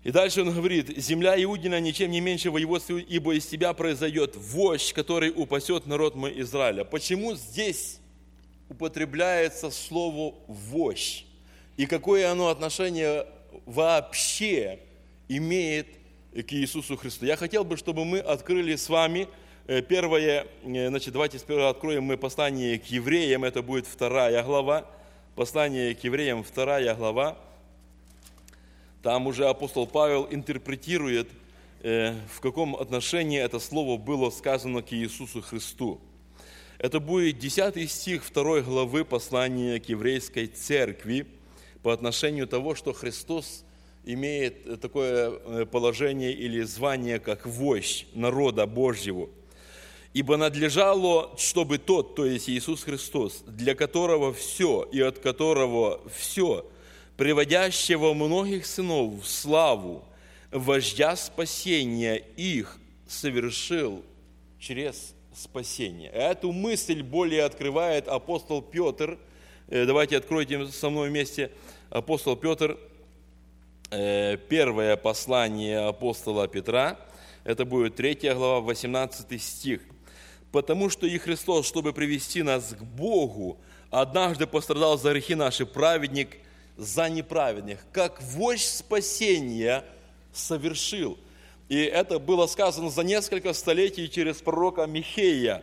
И дальше он говорит: «Земля Иудина ничем не меньше воеводства, ибо из тебя произойдет вождь, который упасет народ мой Израиля». Почему здесь употребляется слово «вождь»? И какое оно отношение вообще имеет к Иисусу Христу? Я хотел бы, чтобы мы открыли с вами первое, давайте сперва откроем мы послание к евреям, это будет 2 глава, послание к евреям 2 глава. Там уже апостол Павел интерпретирует, в каком отношении это слово было сказано к Иисусу Христу. Это будет 10 стих 2 главы послания к еврейской церкви по отношению того, что Христос имеет такое положение или звание, как вождь народа Божьего. «Ибо надлежало, чтобы тот, то есть Иисус Христос, для которого все и от которого все, приводящего многих сынов в славу, вождя спасения их совершил через спасение». Эту мысль более открывает апостол Петр. Давайте откройте со мной вместе апостол Петр, первое послание апостола Петра. Это будет 3 глава, 18 стих. «Потому что и Христос, чтобы привести нас к Богу, однажды пострадал за грехи наши, праведник за неправедных, как вождь спасения совершил». И это было сказано за несколько столетий через пророка Михея.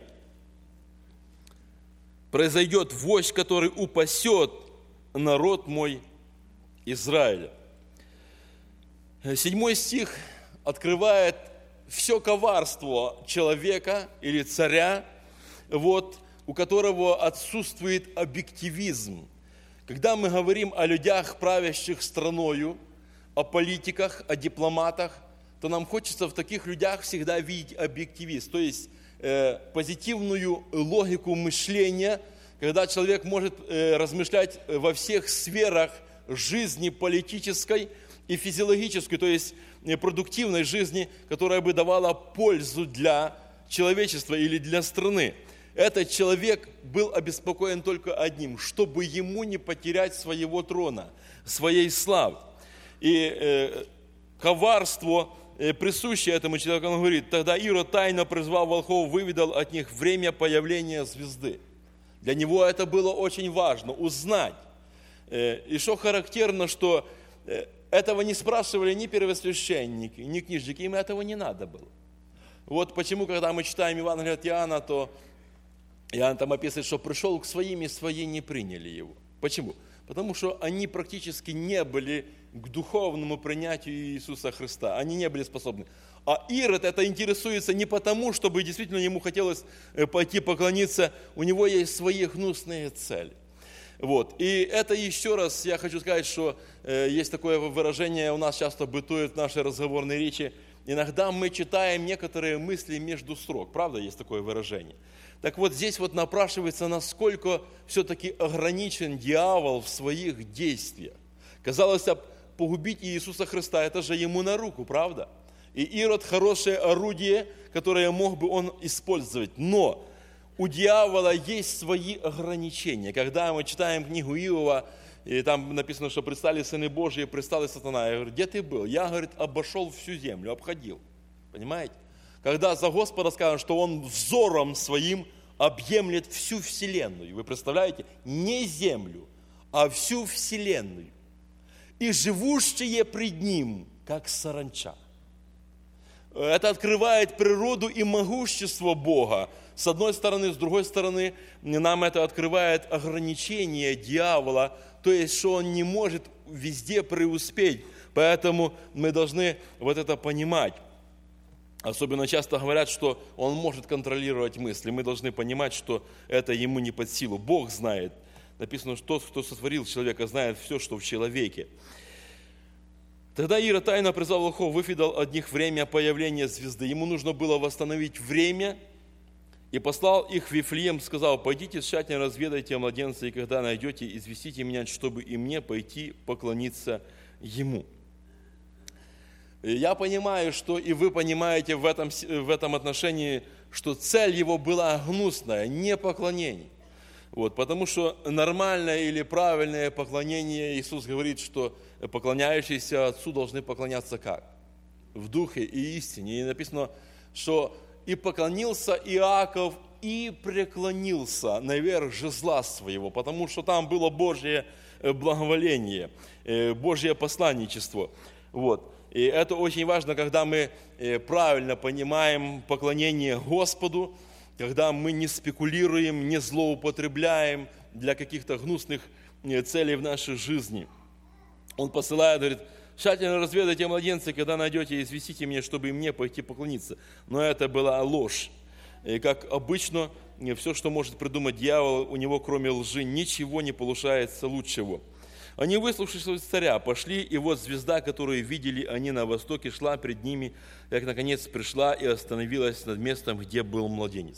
«Произойдет вождь, который упасет народ мой Израиля». 7 стих открывает все коварство человека или царя, у которого отсутствует объективизм. Когда мы говорим о людях, правящих страною, о политиках, о дипломатах, то нам хочется в таких людях всегда видеть объективизм, то есть позитивную логику мышления, когда человек может размышлять во всех сферах жизни политической и физиологической, то есть продуктивной жизни, которая бы давала пользу для человечества или для страны. Этот человек был обеспокоен только одним: чтобы ему не потерять своего трона, своей славы. И коварство, присущее этому человеку, он говорит: «Тогда Ирод, тайно призвал волхов, выведал от них время появления звезды». Для него это было очень важно узнать. И что характерно, что этого не спрашивали ни первосвященники, ни книжники, им этого не надо было. Вот почему, когда мы читаем Евангелие от Иоанна, то Иоанн там описывает, что пришел к своим, и свои не приняли его. Почему? Потому что они практически не были к духовному принятию Иисуса Христа. Они не были способны. А Ирод это интересуется не потому, чтобы действительно ему хотелось пойти поклониться. У него есть свои гнусные цели. И это еще раз я хочу сказать, что есть такое выражение, у нас часто бытует в нашей разговорной речи. Иногда мы читаем некоторые мысли между строк. Правда, есть такое выражение? Так вот, здесь напрашивается, насколько все-таки ограничен дьявол в своих действиях. Казалось бы, погубить Иисуса Христа, это же ему на руку, правда? И Ирод хорошее орудие, которое мог бы он использовать. Но у дьявола есть свои ограничения. Когда мы читаем книгу Иова, и там написано, что предстали сыны Божьи, предстал и сатана. Я говорю: где ты был? Я, говорит, обошел всю землю, обходил. Понимаете? Когда за Господа сказано, что Он взором своим объемлет всю вселенную. Вы представляете? Не землю, а всю вселенную. И живущие пред Ним, как саранча. Это открывает природу и могущество Бога. С одной стороны, с другой стороны, нам это открывает ограничение дьявола, то есть, что он не может везде преуспеть. Поэтому мы должны это понимать. Особенно часто говорят, что он может контролировать мысли. Мы должны понимать, что это ему не под силу. Бог знает. Написано, что тот, кто сотворил человека, знает все, что в человеке. Тогда Ирод тайно призвал волхов, выведал от них время появления звезды. Ему нужно было восстановить время, и послал их в Вифлеем, сказал: пойдите тщательно разведайте младенца, и когда найдете, известите меня, чтобы и мне пойти поклониться ему. Я понимаю, что и вы понимаете в этом отношении, что цель его была гнусная, не поклонение. Потому что нормальное или правильное поклонение, Иисус говорит, что поклоняющиеся Отцу должны поклоняться как? В духе и истине. И написано, что и поклонился Иаков, и преклонился наверх жезла своего, потому что там было Божье благоволение, Божье посланничество. Вот. И это очень важно, когда мы правильно понимаем поклонение Господу, когда мы не спекулируем, не злоупотребляем для каких-то гнусных целей в нашей жизни. Он посылает, говорит, тщательно разведайте младенца, когда найдете, известите меня, чтобы и мне пойти поклониться. Но это была ложь. И как обычно, все, что может придумать дьявол, у него кроме лжи ничего не получается лучшего. Они, выслушавшись царя, пошли, и вот звезда, которую видели они на востоке, шла пред ними, как наконец пришла и остановилась над местом, где был младенец.